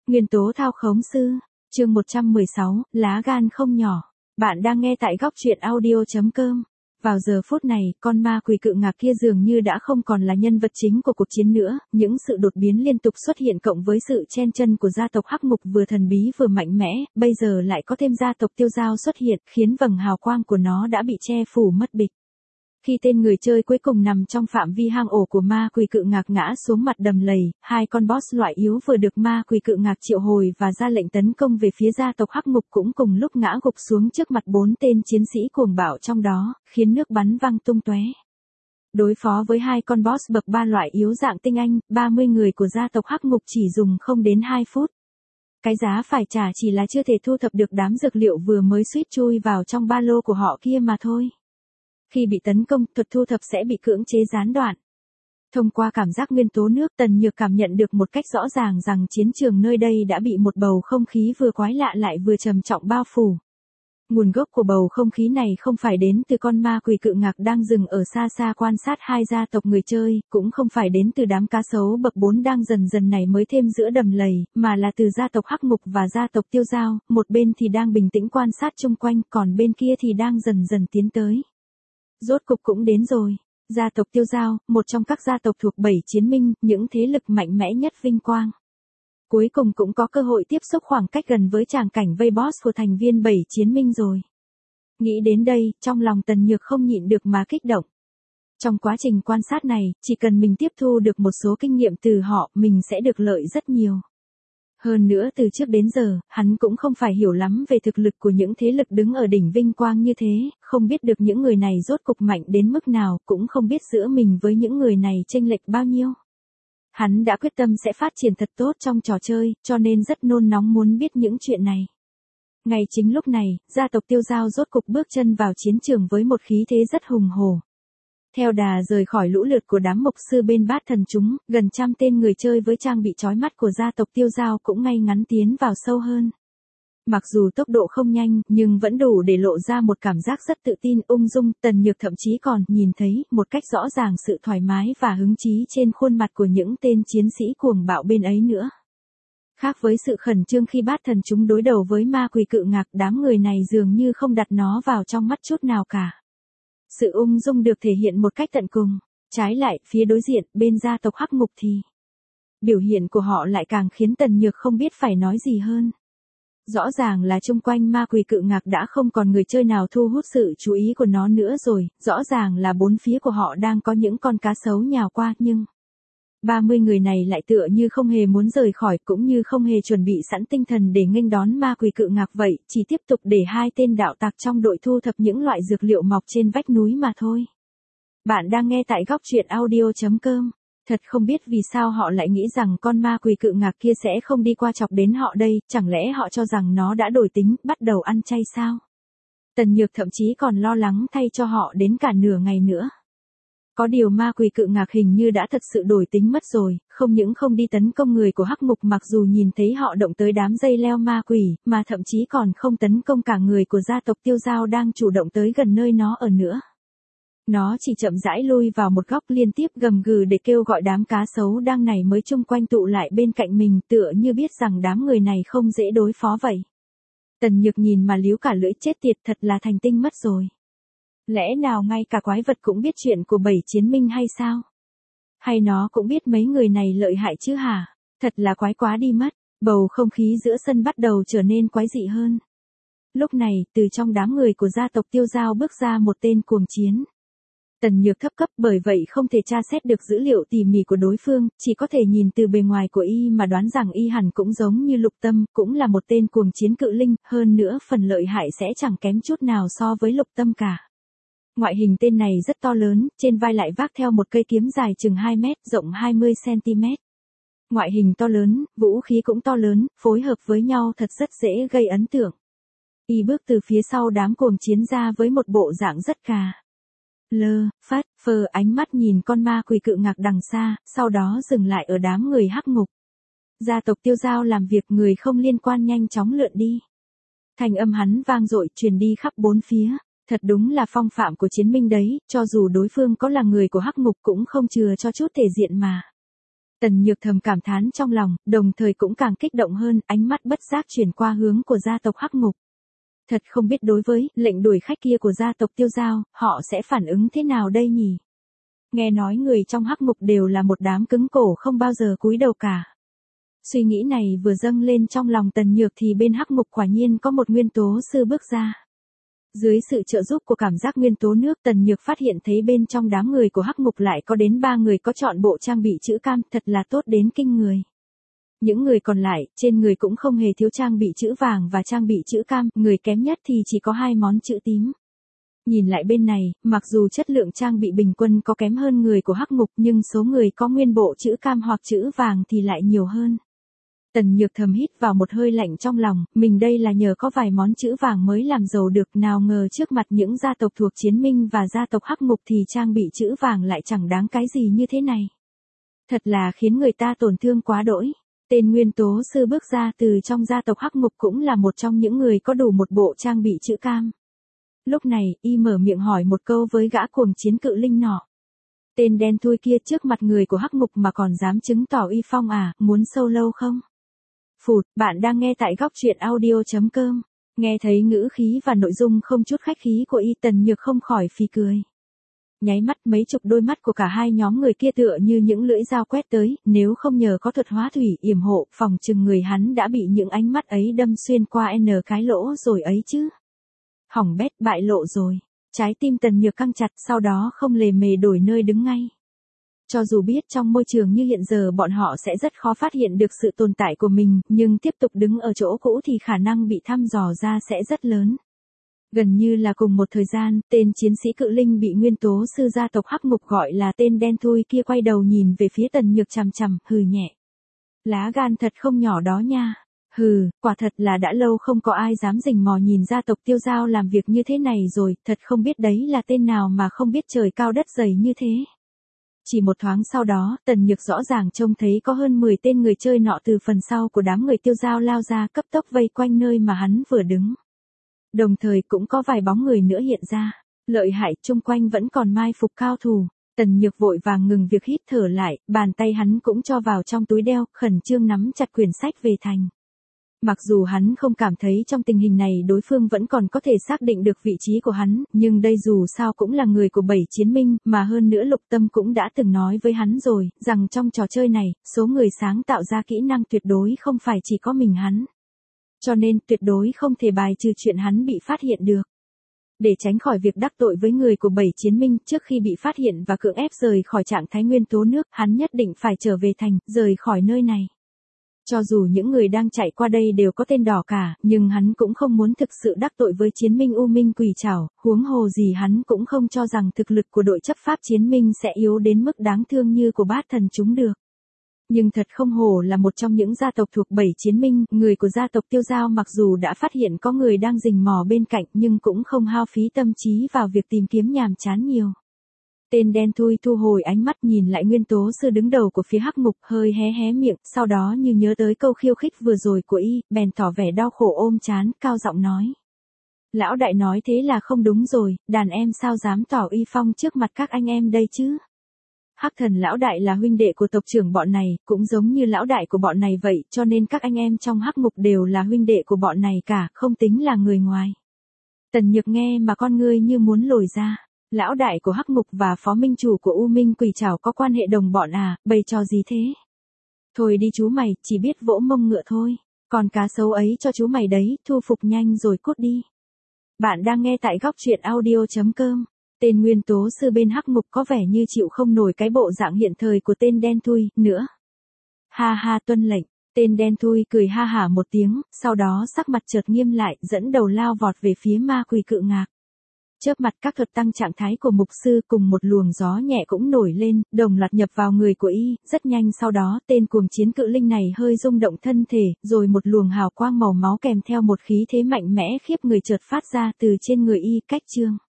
Nguyên tố thao khống sư, chương 116, lá gan không nhỏ. Bạn đang nghe tại góc truyện audio.com. Vào giờ phút này, con ma quỷ cự ngạc kia dường như đã không còn là nhân vật chính của cuộc chiến nữa, những sự đột biến liên tục xuất hiện cộng với sự chen chân của gia tộc Hắc Ngục vừa thần bí vừa mạnh mẽ, bây giờ lại có thêm gia tộc Tiêu Dao xuất hiện, khiến vầng hào quang của nó đã bị che phủ mất bịch. Khi tên người chơi cuối cùng nằm trong phạm vi hang ổ của ma quỷ cự ngạc ngã xuống mặt đầm lầy, hai con boss loại yếu vừa được ma quỷ cự ngạc triệu hồi và ra lệnh tấn công về phía gia tộc Hắc Ngục cũng cùng lúc ngã gục xuống trước mặt 4 tên chiến sĩ cuồng bạo trong đó, khiến nước bắn văng tung tóe. Đối phó với hai con boss bậc 3 loại yếu dạng tinh anh, 30 người của gia tộc Hắc Ngục chỉ dùng không đến 2 phút. Cái giá phải trả chỉ là chưa thể thu thập được đám dược liệu vừa mới suýt chui vào trong ba lô của họ kia mà thôi. Khi bị tấn công, thuật thu thập sẽ bị cưỡng chế gián đoạn. Thông qua cảm giác nguyên tố nước, Tần Nhược cảm nhận được một cách rõ ràng rằng chiến trường nơi đây đã bị một bầu không khí vừa quái lạ lại vừa trầm trọng bao phủ. Nguồn gốc của bầu không khí này không phải đến từ con ma quỷ cự ngạc đang dừng ở xa xa quan sát hai gia tộc người chơi, cũng không phải đến từ đám cá sấu bậc 4 đang dần dần nảy mới thêm giữa đầm lầy, mà là từ gia tộc Hắc Ngục và gia tộc Tiêu Dao, một bên thì đang bình tĩnh quan sát chung quanh, còn bên kia thì đang dần dần tiến tới. Rốt cục cũng đến rồi. Gia tộc Tiêu Dao, một trong các gia tộc thuộc 7 chiến minh, những thế lực mạnh mẽ nhất vinh quang. Cuối cùng cũng có cơ hội tiếp xúc khoảng cách gần với tràng cảnh vây boss của thành viên 7 chiến minh rồi. Nghĩ đến đây, trong lòng Tần Nhược không nhịn được mà kích động. Trong quá trình quan sát này, chỉ cần mình tiếp thu được một số kinh nghiệm từ họ, mình sẽ được lợi rất nhiều. Hơn nữa từ trước đến giờ, hắn cũng không phải hiểu lắm về thực lực của những thế lực đứng ở đỉnh vinh quang như thế, không biết được những người này rốt cục mạnh đến mức nào, cũng không biết giữa mình với những người này chênh lệch bao nhiêu. Hắn đã quyết tâm sẽ phát triển thật tốt trong trò chơi, cho nên rất nôn nóng muốn biết những chuyện này. Ngay chính lúc này, gia tộc Tiêu Dao rốt cục bước chân vào chiến trường với một khí thế rất hùng hổ. Theo đà rời khỏi lũ lượt của đám mục sư bên bát thần chúng, gần trăm tên người chơi với trang bị chói mắt của gia tộc Tiêu Dao cũng ngay ngắn tiến vào sâu hơn. Mặc dù tốc độ không nhanh, nhưng vẫn đủ để lộ ra một cảm giác rất tự tin, ung dung, Tần Nhược thậm chí còn nhìn thấy một cách rõ ràng sự thoải mái và hứng chí trên khuôn mặt của những tên chiến sĩ cuồng bạo bên ấy nữa. Khác với sự khẩn trương khi bát thần chúng đối đầu với ma quỷ cự ngạc, đám người này dường như không đặt nó vào trong mắt chút nào cả. Sự ung dung được thể hiện một cách tận cùng. Trái lại, phía đối diện, bên gia tộc Hắc Ngục thì biểu hiện của họ lại càng khiến Tần Nhược không biết phải nói gì hơn. Rõ ràng là chung quanh ma quỷ cự ngạc đã không còn người chơi nào thu hút sự chú ý của nó nữa rồi, rõ ràng là bốn phía của họ đang có những con cá sấu nhào qua, nhưng 30 người này lại tựa như không hề muốn rời khỏi, cũng như không hề chuẩn bị sẵn tinh thần để nghênh đón ma quỷ cự ngạc vậy, chỉ tiếp tục để hai tên đạo tặc trong đội thu thập những loại dược liệu mọc trên vách núi mà thôi. Bạn đang nghe tại góc truyện audio.com. Thật không biết vì sao họ lại nghĩ rằng con ma quỷ cự ngạc kia sẽ không đi qua chọc đến họ đây, chẳng lẽ họ cho rằng nó đã đổi tính, bắt đầu ăn chay sao? Tần Nhược thậm chí còn lo lắng thay cho họ đến cả nửa ngày nữa. Có điều ma quỷ cự ngạc hình như đã thật sự đổi tính mất rồi, không những không đi tấn công người của Hắc Ngục mặc dù nhìn thấy họ động tới đám dây leo ma quỷ, mà thậm chí còn không tấn công cả người của gia tộc Tiêu Dao đang chủ động tới gần nơi nó ở nữa. Nó chỉ chậm rãi lui vào một góc liên tiếp gầm gừ để kêu gọi đám cá sấu đang nảy mới chung quanh tụ lại bên cạnh mình, tựa như biết rằng đám người này không dễ đối phó vậy. Tần Nhược nhìn mà líu cả lưỡi, chết tiệt, thật là thành tinh mất rồi. Lẽ nào ngay cả quái vật cũng biết chuyện của 7 chiến minh hay sao? Hay nó cũng biết mấy người này lợi hại chứ hả? Thật là quái quá đi mất. Bầu không khí giữa sân bắt đầu trở nên quái dị hơn. Lúc này, từ trong đám người của gia tộc Tiêu Dao bước ra một tên cuồng chiến. Tần Nhược thấp cấp, bởi vậy không thể tra xét được dữ liệu tỉ mỉ của đối phương, chỉ có thể nhìn từ bề ngoài của y mà đoán rằng y hẳn cũng giống như Lục Tâm, cũng là một tên cuồng chiến cự linh, hơn nữa phần lợi hại sẽ chẳng kém chút nào so với Lục Tâm cả. Ngoại hình tên này rất to lớn, trên vai lại vác theo một cây kiếm dài chừng 2 mét, rộng 20 cm. Ngoại hình to lớn, vũ khí cũng to lớn, phối hợp với nhau thật rất dễ gây ấn tượng. Y bước từ phía sau đám cuồng chiến ra với một bộ dạng rất phất phơ, ánh mắt nhìn con ma quỷ cự ngạc đằng xa, sau đó dừng lại ở đám người Hắc Ngục. Gia tộc Tiêu Dao làm việc, người không liên quan nhanh chóng lượn đi. Thanh âm hắn vang dội truyền đi khắp bốn phía. Thật đúng là phong phạm của chiến minh đấy, cho dù đối phương có là người của Hắc Ngục cũng không chừa cho chút thể diện mà. Tần Nhược thầm cảm thán trong lòng, đồng thời cũng càng kích động hơn, ánh mắt bất giác chuyển qua hướng của gia tộc Hắc Ngục. Thật không biết đối với lệnh đuổi khách kia của gia tộc Tiêu Giao, họ sẽ phản ứng thế nào đây nhỉ? Nghe nói người trong Hắc Ngục đều là một đám cứng cổ không bao giờ cúi đầu cả. Suy nghĩ này vừa dâng lên trong lòng Tần Nhược thì bên Hắc Ngục quả nhiên có một nguyên tố sư bước ra. Dưới sự trợ giúp của cảm giác nguyên tố nước, Tần Nhược phát hiện thấy bên trong đám người của Hắc Ngục lại có đến 3 người có chọn bộ trang bị chữ cam, thật là tốt đến kinh người. Những người còn lại, trên người cũng không hề thiếu trang bị chữ vàng và trang bị chữ cam, người kém nhất thì chỉ có 2 món chữ tím. Nhìn lại bên này, mặc dù chất lượng trang bị bình quân có kém hơn người của Hắc Ngục nhưng số người có nguyên bộ chữ cam hoặc chữ vàng thì lại nhiều hơn. Tần Nhược thầm hít vào một hơi lạnh trong lòng, mình đây là nhờ có vài món chữ vàng mới làm giàu được, nào ngờ trước mặt những gia tộc thuộc Chiến Minh và gia tộc Hắc Ngục thì trang bị chữ vàng lại chẳng đáng cái gì như thế này. Thật là khiến người ta tổn thương quá đỗi. Tên nguyên tố sư bước ra từ trong gia tộc Hắc Ngục cũng là một trong những người có đủ một bộ trang bị chữ cam. Lúc này, y mở miệng hỏi một câu với gã cuồng chiến cự linh nọ. Tên đen thui kia trước mặt người của Hắc Ngục mà còn dám chứng tỏ uy phong à, muốn solo không? Phụt, bạn đang nghe tại góc truyện audio.com. Nghe thấy ngữ khí và nội dung không chút khách khí của y, Tần Nhược không khỏi phì cười. Nháy mắt mấy chục đôi mắt của cả hai nhóm người kia tựa như những lưỡi dao quét tới, nếu không nhờ có thuật hóa thủy yểm hộ, phòng chừng người hắn đã bị những ánh mắt ấy đâm xuyên qua cái lỗ rồi ấy chứ. Hỏng bét, bại lộ rồi. Trái tim Tần Nhược căng chặt, sau đó không lề mề đổi nơi đứng ngay. Cho dù biết trong môi trường như hiện giờ bọn họ sẽ rất khó phát hiện được sự tồn tại của mình, nhưng tiếp tục đứng ở chỗ cũ thì khả năng bị thăm dò ra sẽ rất lớn. Gần như là cùng một thời gian, tên chiến sĩ cự linh bị nguyên tố sư gia tộc Hắc Ngục gọi là tên đen thui kia quay đầu nhìn về phía Tần Nhược chằm chằm, hừ nhẹ. Lá gan thật không nhỏ đó nha. Hừ, quả thật là đã lâu không có ai dám rình mò nhìn gia tộc Tiêu Giao làm việc như thế này rồi, thật không biết đấy là tên nào mà không biết trời cao đất dày như thế. Chỉ một thoáng sau đó, Tần Nhược rõ ràng trông thấy có hơn 10 tên người chơi nọ từ phần sau của đám người Tiêu Giao lao ra cấp tốc vây quanh nơi mà hắn vừa đứng. Đồng thời cũng có vài bóng người nữa hiện ra. Lợi hại, chung quanh vẫn còn mai phục cao thủ. Tần Nhược vội vàng ngừng việc hít thở lại, bàn tay hắn cũng cho vào trong túi đeo, khẩn trương nắm chặt quyển sách về thành. Mặc dù hắn không cảm thấy trong tình hình này đối phương vẫn còn có thể xác định được vị trí của hắn, nhưng đây dù sao cũng là người của 7 chiến minh, mà hơn nữa Lục Tâm cũng đã từng nói với hắn rồi, rằng trong trò chơi này, số người sáng tạo ra kỹ năng tuyệt đối không phải chỉ có mình hắn. Cho nên tuyệt đối không thể bài trừ chuyện hắn bị phát hiện được. Để tránh khỏi việc đắc tội với người của 7 chiến minh, trước khi bị phát hiện và cưỡng ép rời khỏi trạng thái nguyên tố nước, hắn nhất định phải trở về thành, rời khỏi nơi này. Cho dù những người đang chạy qua đây đều có tên đỏ cả, nhưng hắn cũng không muốn thực sự đắc tội với chiến minh U Minh Quỷ Trảo, huống hồ gì hắn cũng không cho rằng thực lực của đội chấp pháp chiến minh sẽ yếu đến mức đáng thương như của bát thần chúng được. Nhưng thật không hổ là một trong những gia tộc thuộc 7 chiến minh, người của gia tộc Tiêu Giao mặc dù đã phát hiện có người đang rình mò bên cạnh nhưng cũng không hao phí tâm trí vào việc tìm kiếm nhàm chán nhiều. Tên đen thui thu hồi ánh mắt nhìn lại nguyên tố sư đứng đầu của phía Hắc Ngục, hơi hé hé miệng, sau đó như nhớ tới câu khiêu khích vừa rồi của y, bèn tỏ vẻ đau khổ ôm trán, cao giọng nói. Lão đại nói thế là không đúng rồi, đàn em sao dám tỏ uy phong trước mặt các anh em đây chứ? Hắc Thần lão đại là huynh đệ của tộc trưởng bọn này, cũng giống như lão đại của bọn này vậy, cho nên các anh em trong Hắc Ngục đều là huynh đệ của bọn này cả, không tính là người ngoài. Tần Nhược nghe mà con ngươi như muốn lồi ra. Lão đại của Hắc Ngục và phó minh chủ của U Minh Quỷ Trảo có quan hệ đồng bọn à, bày trò gì thế? Thôi đi chú mày, chỉ biết vỗ mông ngựa thôi. Còn cá sấu ấy cho chú mày đấy, thu phục nhanh rồi cút đi. Bạn đang nghe tại góc truyện audio.com. Tên nguyên tố sư bên Hắc Ngục có vẻ như chịu không nổi cái bộ dạng hiện thời của tên đen thui, nữa. Ha ha, tuân lệnh. Tên đen thui cười ha hả một tiếng, sau đó sắc mặt chợt nghiêm lại, dẫn đầu lao vọt về phía ma quỷ cự ngạc. Chớp mặt các thuật tăng trạng thái của mục sư cùng một luồng gió nhẹ cũng nổi lên, đồng loạt nhập vào người của y, rất nhanh sau đó tên cuồng chiến cự linh này hơi rung động thân thể, rồi một luồng hào quang màu máu kèm theo một khí thế mạnh mẽ khiếp người chợt phát ra từ trên người y, cách chương.